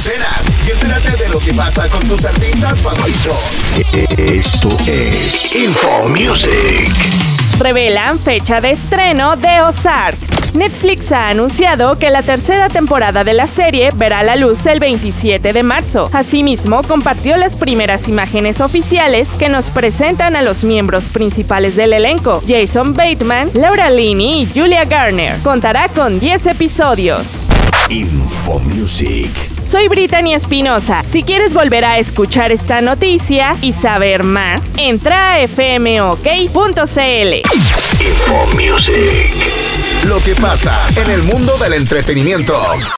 antenas y entérate de lo que pasa con tus artistas favoritos. Esto es Info Music. Revelan fecha de estreno de Ozark. Netflix ha anunciado que la tercera temporada de la serie verá la luz el 27 de marzo. Asimismo, compartió las primeras imágenes oficiales que nos presentan a los miembros principales del elenco: Jason Bateman, Laura Linney y Julia Garner. Contará con 10 episodios. Info Music. Soy Brittany Espinosa. Si quieres volver a escuchar esta noticia y saber más, entra a fmok.cl. Info Music. Lo que pasa en el mundo del entretenimiento.